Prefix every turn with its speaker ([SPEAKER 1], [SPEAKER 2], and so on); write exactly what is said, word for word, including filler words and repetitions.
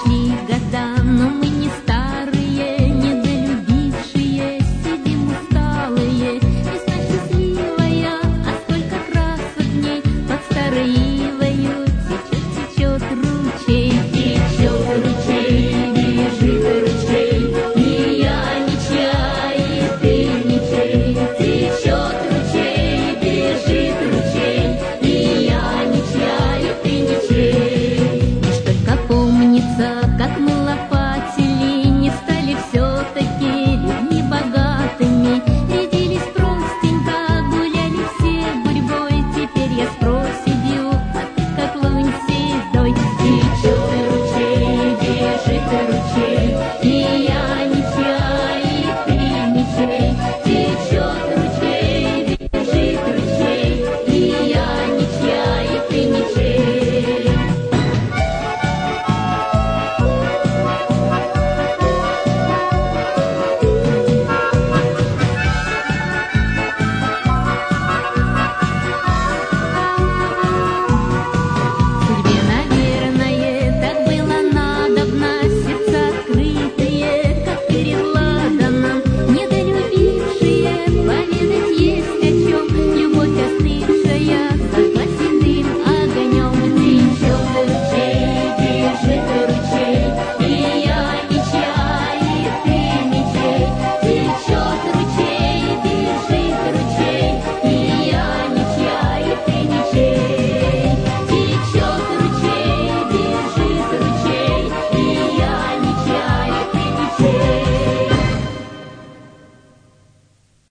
[SPEAKER 1] прошли года, но мы не старые, недолюбившие, сидим усталые. Весна счастливая, а сколько красок дней под старой ивою течет, течет ручей, течет ручей, бежит ручей, и я не чай, и ты не чай. Течет ручей, бежит ручей, и я не чай, и ты не чай. Лишь только помнится, как мы лопатили, не стали все-таки людьми богатыми. Рядились простенько, гуляли все гурьбой. Теперь я с проседью, а ты как лунь седой. Течет ручей, бежит